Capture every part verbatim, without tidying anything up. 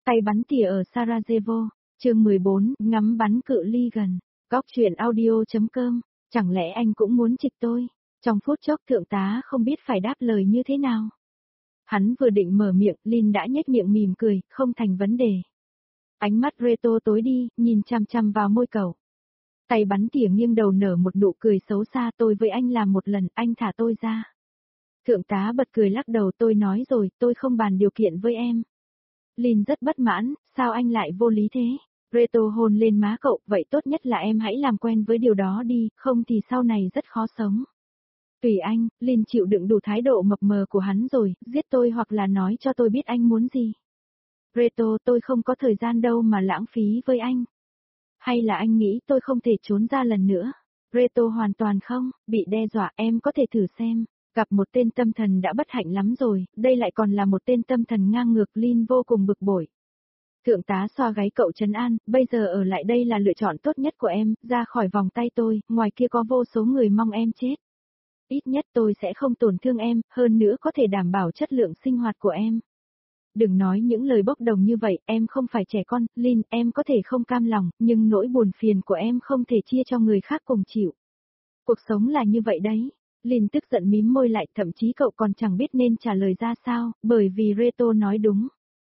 Tay bắn tỉa ở Sarajevo, chương mười bốn, ngắm bắn cự ly gần. Góc truyện audio.com, chẳng lẽ anh cũng muốn trịch tôi? Trong phút chốc thượng tá không biết phải đáp lời như thế nào. Hắn vừa định mở miệng, Lin đã nhếch miệng mỉm cười, không thành vấn đề. Ánh mắt Reto tối đi, nhìn chăm chăm vào môi cậu. Tay bắn tỉa nghiêng đầu nở một nụ cười xấu xa, tôi với anh làm một lần, anh thả tôi ra. Thượng tá bật cười lắc đầu, tôi nói rồi, tôi không bàn điều kiện với em. Lin rất bất mãn, sao anh lại vô lý thế? Reto hôn lên má cậu, vậy tốt nhất là em hãy làm quen với điều đó đi, không thì sau này rất khó sống. Tùy anh, Lin chịu đựng đủ thái độ mập mờ của hắn rồi, giết tôi hoặc là nói cho tôi biết anh muốn gì. Reto, tôi không có thời gian đâu mà lãng phí với anh. Hay là anh nghĩ tôi không thể trốn ra lần nữa? Reto hoàn toàn không, bị đe dọa, em có thể thử xem. Gặp một tên tâm thần đã bất hạnh lắm rồi, đây lại còn là một tên tâm thần ngang ngược. Lin vô cùng bực bội. Thượng tá xoa gáy cậu trấn an, bây giờ ở lại đây là lựa chọn tốt nhất của em, ra khỏi vòng tay tôi, ngoài kia có vô số người mong em chết. Ít nhất tôi sẽ không tổn thương em, hơn nữa có thể đảm bảo chất lượng sinh hoạt của em. Đừng nói những lời bốc đồng như vậy, em không phải trẻ con, Lin, em có thể không cam lòng, nhưng nỗi buồn phiền của em không thể chia cho người khác cùng chịu. Cuộc sống là như vậy đấy. Lin tức giận mím môi lại, thậm chí cậu còn chẳng biết nên trả lời ra sao, bởi vì Reto nói đúng.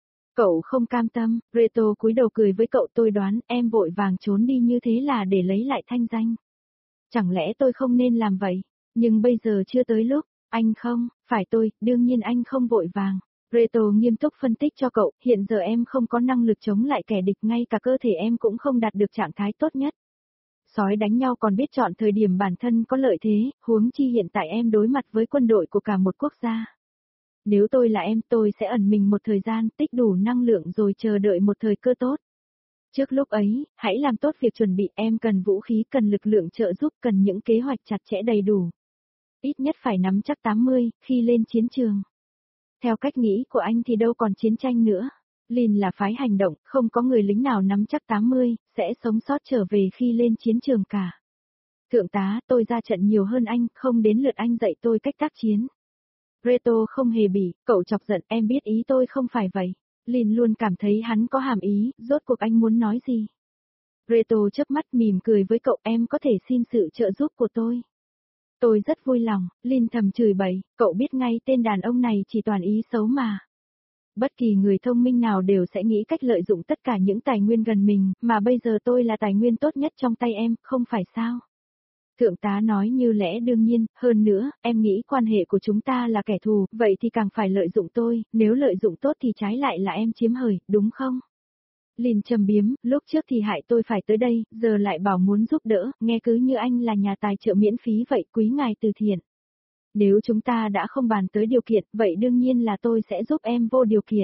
Cậu không cam tâm, Reto cúi đầu cười với cậu, tôi đoán em vội vàng trốn đi như thế là để lấy lại thanh danh. Chẳng lẽ tôi không nên làm vậy, nhưng bây giờ chưa tới lúc, anh không, phải tôi, đương nhiên anh không vội vàng. Reto nghiêm túc phân tích cho cậu, hiện giờ em không có năng lực chống lại kẻ địch, ngay cả cơ thể em cũng không đạt được trạng thái tốt nhất. Sói đánh nhau còn biết chọn thời điểm bản thân có lợi thế, huống chi hiện tại em đối mặt với quân đội của cả một quốc gia. Nếu tôi là em, tôi sẽ ẩn mình một thời gian, tích đủ năng lượng rồi chờ đợi một thời cơ tốt. Trước lúc ấy, hãy làm tốt việc chuẩn bị, em cần vũ khí, cần lực lượng trợ giúp, cần những kế hoạch chặt chẽ đầy đủ. Ít nhất phải nắm chắc tám mươi, khi lên chiến trường. Theo cách nghĩ của anh thì đâu còn chiến tranh nữa. Lin là phái hành động, không có người lính nào nắm chắc tám mươi, sẽ sống sót trở về khi lên chiến trường cả. Thượng tá, tôi ra trận nhiều hơn anh, không đến lượt anh dạy tôi cách tác chiến. Reto không hề bỉ, cậu chọc giận, em biết ý tôi không phải vậy. Lin luôn cảm thấy hắn có hàm ý, rốt cuộc anh muốn nói gì. Reto chớp mắt mỉm cười với cậu, em có thể xin sự trợ giúp của tôi. Tôi rất vui lòng, Lin thầm chửi bậy, cậu biết ngay tên đàn ông này chỉ toàn ý xấu mà. Bất kỳ người thông minh nào đều sẽ nghĩ cách lợi dụng tất cả những tài nguyên gần mình, mà bây giờ tôi là tài nguyên tốt nhất trong tay em, không phải sao? Thượng tá nói như lẽ đương nhiên, hơn nữa, em nghĩ quan hệ của chúng ta là kẻ thù, vậy thì càng phải lợi dụng tôi, nếu lợi dụng tốt thì trái lại là em chiếm hời, đúng không? Lin châm biếm, lúc trước thì hại tôi phải tới đây, giờ lại bảo muốn giúp đỡ, nghe cứ như anh là nhà tài trợ miễn phí vậy, quý ngài từ thiện. Nếu chúng ta đã không bàn tới điều kiện, vậy đương nhiên là tôi sẽ giúp em vô điều kiện.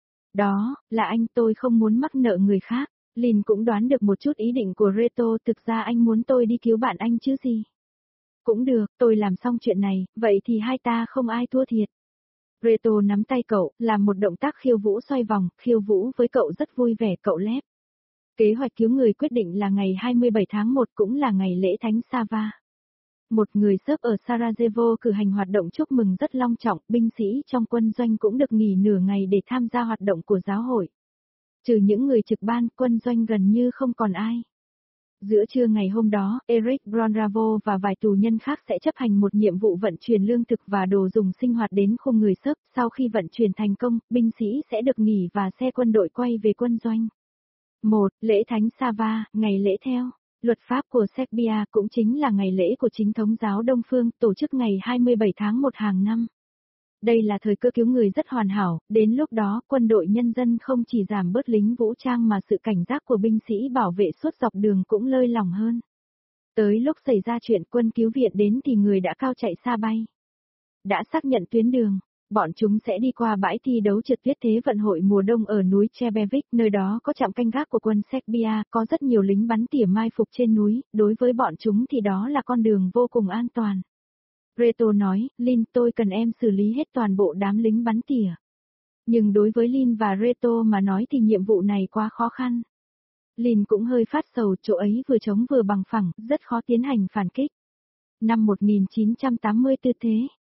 Đó, là anh, tôi không muốn mắc nợ người khác. Lin cũng đoán được một chút ý định của Reto, thực ra anh muốn tôi đi cứu bạn anh chứ gì. Cũng được, tôi làm xong chuyện này, vậy thì hai ta không ai thua thiệt. Reto nắm tay cậu, làm một động tác khiêu vũ xoay vòng, khiêu vũ với cậu rất vui vẻ, cậu lép. Kế hoạch cứu người quyết định là ngày hai mươi bảy tháng một, cũng là ngày lễ Thánh Sava. Một người Serb ở Sarajevo cử hành hoạt động chúc mừng rất long trọng, binh sĩ trong quân doanh cũng được nghỉ nửa ngày để tham gia hoạt động của giáo hội. Trừ những người trực ban, quân doanh gần như không còn ai. Giữa trưa ngày hôm đó, Eric Bronravo và vài tù nhân khác sẽ chấp hành một nhiệm vụ vận chuyển lương thực và đồ dùng sinh hoạt đến khu người Serb. Sau khi vận chuyển thành công, binh sĩ sẽ được nghỉ và xe quân đội quay về quân doanh. một. Lễ Thánh Sava, ngày lễ theo. Luật pháp của Serbia cũng chính là ngày lễ của chính thống giáo Đông Phương, tổ chức ngày hai mươi bảy tháng một hàng năm. Đây là thời cơ cứu người rất hoàn hảo, đến lúc đó quân đội nhân dân không chỉ giảm bớt lính vũ trang mà sự cảnh giác của binh sĩ bảo vệ suốt dọc đường cũng lơi lỏng hơn. Tới lúc xảy ra chuyện quân cứu viện đến thì người đã cao chạy xa bay. Đã xác nhận tuyến đường, bọn chúng sẽ đi qua bãi thi đấu trượt tuyết thế vận hội mùa đông ở núi Trebevic, nơi đó có trạm canh gác của quân Serbia, có rất nhiều lính bắn tỉa mai phục trên núi, đối với bọn chúng thì đó là con đường vô cùng an toàn. Reto nói, Lin, tôi cần em xử lý hết toàn bộ đám lính bắn tỉa. Nhưng đối với Lin và Reto mà nói thì nhiệm vụ này quá khó khăn. Lin cũng hơi phát sầu, chỗ ấy vừa trống vừa bằng phẳng, rất khó tiến hành phản kích. Năm một nghìn chín trăm tám mươi tư thế,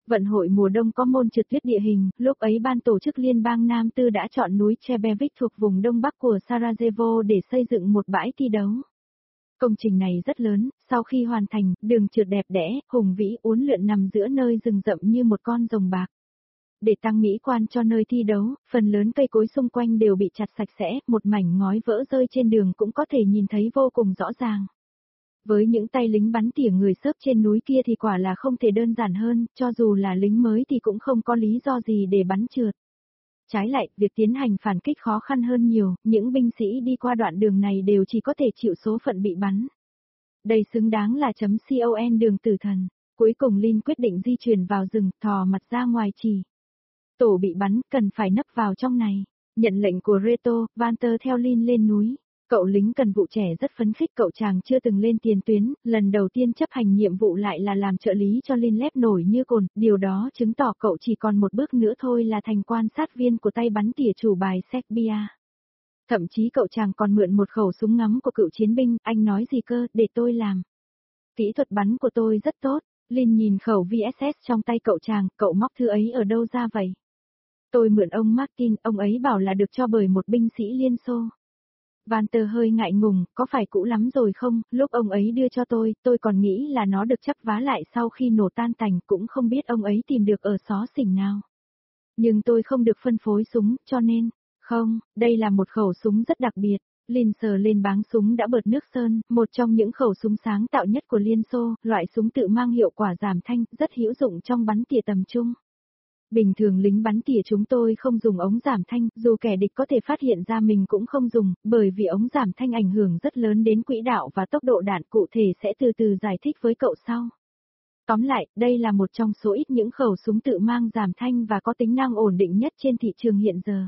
Vận hội mùa đông có môn trượt tuyết địa hình, lúc ấy ban tổ chức liên bang Nam Tư đã chọn núi Chebevik thuộc vùng đông bắc của Sarajevo để xây dựng một bãi thi đấu. Công trình này rất lớn, sau khi hoàn thành, đường trượt đẹp đẽ, hùng vĩ uốn lượn nằm giữa nơi rừng rậm như một con rồng bạc. Để tăng mỹ quan cho nơi thi đấu, phần lớn cây cối xung quanh đều bị chặt sạch sẽ, một mảnh ngói vỡ rơi trên đường cũng có thể nhìn thấy vô cùng rõ ràng. Với những tay lính bắn tỉa người xớp trên núi kia thì quả là không thể đơn giản hơn, cho dù là lính mới thì cũng không có lý do gì để bắn trượt. Trái lại, việc tiến hành phản kích khó khăn hơn nhiều, những binh sĩ đi qua đoạn đường này đều chỉ có thể chịu số phận bị bắn. Đây xứng đáng là chấm con đường tử thần. Cuối cùng Lin quyết định di chuyển vào rừng, thò mặt ra ngoài chỉ. Tổ bị bắn, cần phải nấp vào trong này. Nhận lệnh của Reto, Vanter theo Lin lên núi. Cậu lính cần vụ trẻ rất phấn khích, cậu chàng chưa từng lên tiền tuyến, lần đầu tiên chấp hành nhiệm vụ lại là làm trợ lý cho Lin lép nổi như cồn, điều đó chứng tỏ cậu chỉ còn một bước nữa thôi là thành quan sát viên của tay bắn tỉa chủ bài Serbia. Thậm chí cậu chàng còn mượn một khẩu súng ngắm của cựu chiến binh, anh nói gì cơ, để tôi làm. Kỹ thuật bắn của tôi rất tốt. Lin nhìn khẩu vê ét ét trong tay cậu chàng, cậu móc thứ ấy ở đâu ra vậy? Tôi mượn ông Martin, ông ấy bảo là được cho bởi một binh sĩ Liên Xô. Vanter hơi ngại ngùng, có phải cũ lắm rồi không, lúc ông ấy đưa cho tôi, tôi còn nghĩ là nó được chắp vá lại sau khi nổ tan tành, cũng không biết ông ấy tìm được ở xó xỉnh nào. Nhưng tôi không được phân phối súng, cho nên, không, đây là một khẩu súng rất đặc biệt. Lin sờ lên báng súng đã bợt nước sơn, một trong những khẩu súng sáng tạo nhất của Liên Xô, loại súng tự mang hiệu quả giảm thanh, rất hữu dụng trong bắn tỉa tầm trung. Bình thường lính bắn tỉa chúng tôi không dùng ống giảm thanh, dù kẻ địch có thể phát hiện ra mình cũng không dùng, bởi vì ống giảm thanh ảnh hưởng rất lớn đến quỹ đạo và tốc độ đạn, cụ thể sẽ từ từ giải thích với cậu sau. Tóm lại, đây là một trong số ít những khẩu súng tự mang giảm thanh và có tính năng ổn định nhất trên thị trường hiện giờ.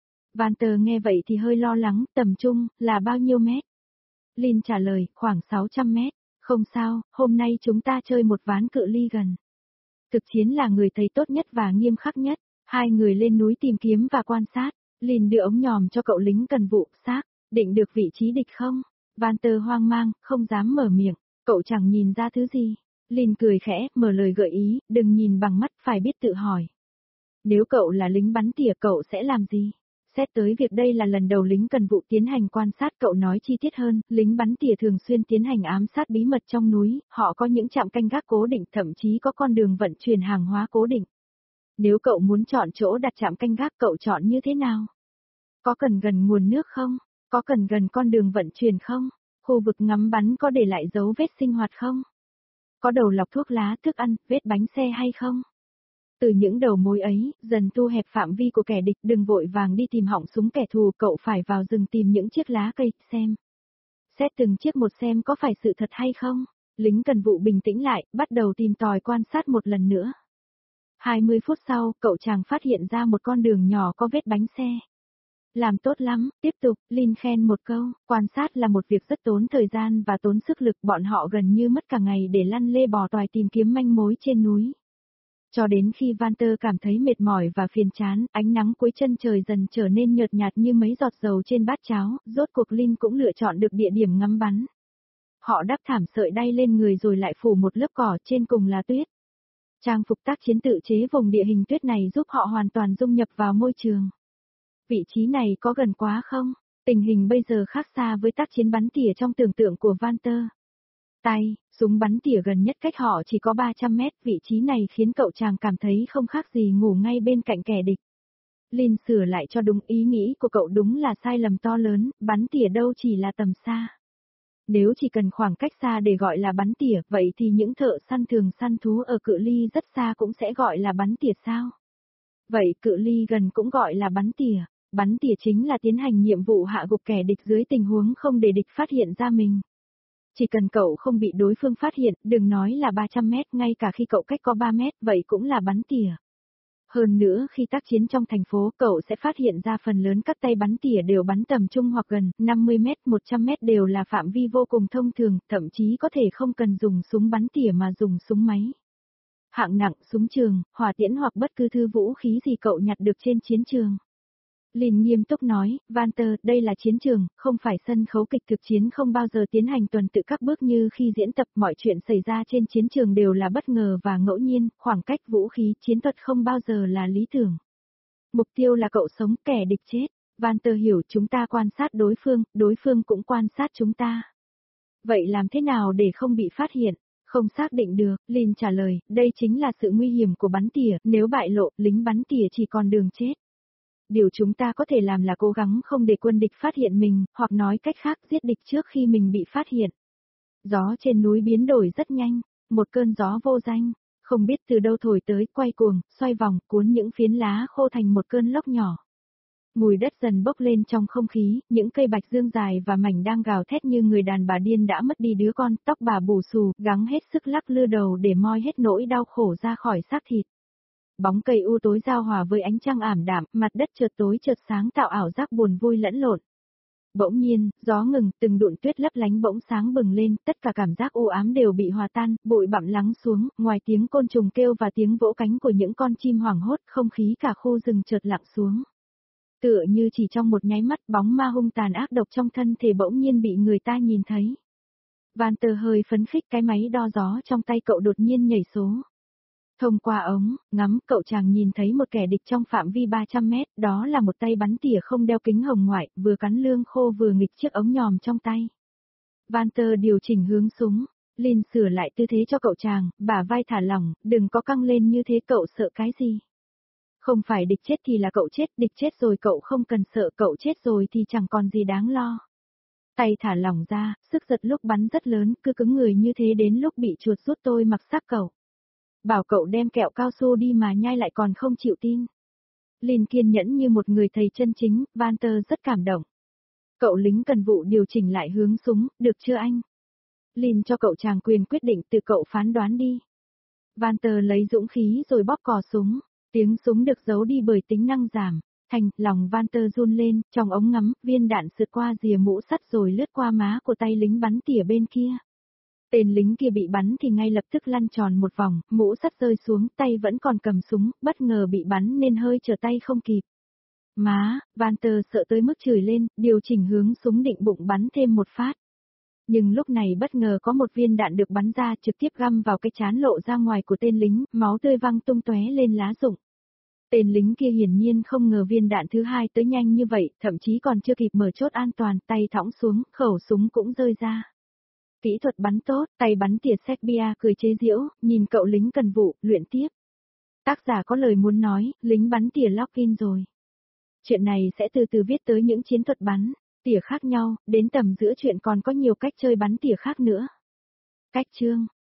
Vanter nghe vậy thì hơi lo lắng, tầm trung, là bao nhiêu mét? Lin trả lời, khoảng sáu trăm mét. Không sao, hôm nay chúng ta chơi một ván cự ly gần. Thực chiến là người thầy tốt nhất và nghiêm khắc nhất. Hai người lên núi tìm kiếm và quan sát. Lin đưa ống nhòm cho cậu lính cần vụ, xác, định được vị trí địch không? Vanter hoang mang, không dám mở miệng. Cậu chẳng nhìn ra thứ gì. Lin cười khẽ, mở lời gợi ý, đừng nhìn bằng mắt, phải biết tự hỏi. Nếu cậu là lính bắn tỉa, cậu sẽ làm gì? Xét tới việc đây là lần đầu lính cần vụ tiến hành quan sát, cậu nói chi tiết hơn, lính bắn tỉa thường xuyên tiến hành ám sát bí mật trong núi, họ có những trạm canh gác cố định, thậm chí có con đường vận chuyển hàng hóa cố định. Nếu cậu muốn chọn chỗ đặt trạm canh gác, cậu chọn như thế nào? Có cần gần nguồn nước không? Có cần gần con đường vận chuyển không? Khu vực ngắm bắn có để lại dấu vết sinh hoạt không? Có đầu lọc thuốc lá, thức ăn, vết bánh xe hay không? Từ những đầu mối ấy, dần thu hẹp phạm vi của kẻ địch, đừng vội vàng đi tìm họng súng kẻ thù, cậu phải vào rừng tìm những chiếc lá cây, xem. Xét từng chiếc một xem có phải sự thật hay không. Lính cần vụ bình tĩnh lại, bắt đầu tìm tòi quan sát một lần nữa. hai mươi phút sau, cậu chàng phát hiện ra một con đường nhỏ có vết bánh xe. Làm tốt lắm, tiếp tục, Lin khen một câu, quan sát là một việc rất tốn thời gian và tốn sức lực, bọn họ gần như mất cả ngày để lăn lê bò toài tìm kiếm manh mối trên núi. Cho đến khi Vanter cảm thấy mệt mỏi và phiền chán, ánh nắng cuối chân trời dần trở nên nhợt nhạt như mấy giọt dầu trên bát cháo, rốt cuộc Lin cũng lựa chọn được địa điểm ngắm bắn. Họ đắp thảm sợi đay lên người rồi lại phủ một lớp cỏ, trên cùng là tuyết. Trang phục tác chiến tự chế vùng địa hình tuyết này giúp họ hoàn toàn dung nhập vào môi trường. Vị trí này có gần quá không? Tình hình bây giờ khác xa với tác chiến bắn tỉa trong tưởng tượng của Vanter. Tay, súng bắn tỉa gần nhất cách họ chỉ có ba trăm mét, vị trí này khiến cậu chàng cảm thấy không khác gì ngủ ngay bên cạnh kẻ địch. Lin sửa lại cho đúng ý nghĩ của cậu, đúng là sai lầm to lớn, bắn tỉa đâu chỉ là tầm xa. Nếu chỉ cần khoảng cách xa để gọi là bắn tỉa, vậy thì những thợ săn thường săn thú ở cự ly rất xa cũng sẽ gọi là bắn tỉa sao? Vậy cự ly gần cũng gọi là bắn tỉa. Bắn tỉa chính là tiến hành nhiệm vụ hạ gục kẻ địch dưới tình huống không để địch phát hiện ra mình. Chỉ cần cậu không bị đối phương phát hiện, đừng nói là ba trăm mét, ngay cả khi cậu cách có ba mét, vậy cũng là bắn tỉa. Hơn nữa, khi tác chiến trong thành phố, cậu sẽ phát hiện ra phần lớn các tay bắn tỉa đều bắn tầm trung hoặc gần, năm mươi mét, một trăm mét đều là phạm vi vô cùng thông thường, thậm chí có thể không cần dùng súng bắn tỉa mà dùng súng máy. Hạng nặng, súng trường, hỏa tiễn hoặc bất cứ thứ vũ khí gì cậu nhặt được trên chiến trường. Lin nghiêm túc nói, Walter, đây là chiến trường, không phải sân khấu kịch, thực chiến không bao giờ tiến hành tuần tự các bước như khi diễn tập, mọi chuyện xảy ra trên chiến trường đều là bất ngờ và ngẫu nhiên, khoảng cách vũ khí, chiến thuật không bao giờ là lý tưởng. Mục tiêu là cậu sống, kẻ địch chết. Walter hiểu, chúng ta quan sát đối phương, đối phương cũng quan sát chúng ta. Vậy làm thế nào để không bị phát hiện? Không xác định được, Lin trả lời, đây chính là sự nguy hiểm của bắn tỉa, nếu bại lộ, lính bắn tỉa chỉ còn đường chết. Điều chúng ta có thể làm là cố gắng không để quân địch phát hiện mình, hoặc nói cách khác, giết địch trước khi mình bị phát hiện. Gió trên núi biến đổi rất nhanh, một cơn gió vô danh, không biết từ đâu thổi tới, quay cuồng, xoay vòng, cuốn những phiến lá khô thành một cơn lốc nhỏ. Mùi đất dần bốc lên trong không khí, những cây bạch dương dài và mảnh đang gào thét như người đàn bà điên đã mất đi đứa con, tóc bà bù xù, gắng hết sức lắc lư đầu để moi hết nỗi đau khổ ra khỏi xác thịt. Bóng cây u tối giao hòa với ánh trăng ảm đạm, mặt đất chợt tối chợt sáng tạo ảo giác buồn vui lẫn lộn. Bỗng nhiên, gió ngừng, từng đụn tuyết lấp lánh bỗng sáng bừng lên, tất cả cảm giác u ám đều bị hòa tan, bụi bặm lắng xuống, ngoài tiếng côn trùng kêu và tiếng vỗ cánh của những con chim hoảng hốt, không khí cả khu rừng chợt lặng xuống. Tựa như chỉ trong một nháy mắt, bóng ma hung tàn ác độc trong thân thể bỗng nhiên bị người ta nhìn thấy. Walter hơi phấn khích, cái máy đo gió trong tay cậu đột nhiên nhảy số. Thông qua ống, ngắm, cậu chàng nhìn thấy một kẻ địch trong phạm vi ba trăm mét, đó là một tay bắn tỉa không đeo kính hồng ngoại, vừa cắn lương khô vừa nghịch chiếc ống nhòm trong tay. Walter điều chỉnh hướng súng, Lin sửa lại tư thế cho cậu chàng, bả vai thả lỏng, đừng có căng lên như thế, cậu sợ cái gì? Không phải địch chết thì là cậu chết, địch chết rồi cậu không cần sợ, cậu chết rồi thì chẳng còn gì đáng lo. Tay thả lỏng ra, sức giật lúc bắn rất lớn, cứ cứng người như thế đến lúc bị chuột rút tôi mặc xác cậu. Bảo cậu đem kẹo cao su đi mà nhai lại còn không chịu tin. Lin kiên nhẫn như một người thầy chân chính, Walter rất cảm động. Cậu lính cần vụ điều chỉnh lại hướng súng, được chưa anh? Lin cho cậu chàng quyền quyết định, từ cậu phán đoán đi. Walter lấy dũng khí rồi bóp cò súng, tiếng súng được giấu đi bởi tính năng giảm. Thành, lòng Walter run lên, trong ống ngắm, viên đạn sượt qua rìa mũ sắt rồi lướt qua má của tay lính bắn tỉa bên kia. Tên lính kia bị bắn thì ngay lập tức lăn tròn một vòng, mũ sắt rơi xuống, tay vẫn còn cầm súng, bất ngờ bị bắn nên hơi trở tay không kịp. Má, Walter sợ tới mức chửi lên, điều chỉnh hướng súng định bụng bắn thêm một phát. Nhưng lúc này bất ngờ có một viên đạn được bắn ra trực tiếp găm vào cái trán lộ ra ngoài của tên lính, máu tươi văng tung tóe lên lá rụng. Tên lính kia hiển nhiên không ngờ viên đạn thứ hai tới nhanh như vậy, thậm chí còn chưa kịp mở chốt an toàn, tay thõng xuống, khẩu súng cũng rơi ra. Kỹ thuật bắn tốt, tay bắn tỉa Serbia cười chế giễu, nhìn cậu lính cần vụ, luyện tiếp. Tác giả có lời muốn nói, lính bắn tỉa lock-in rồi. Chuyện này sẽ từ từ viết tới những chiến thuật bắn tỉa khác nhau, đến tầm giữa chuyện còn có nhiều cách chơi bắn tỉa khác nữa. Cách chương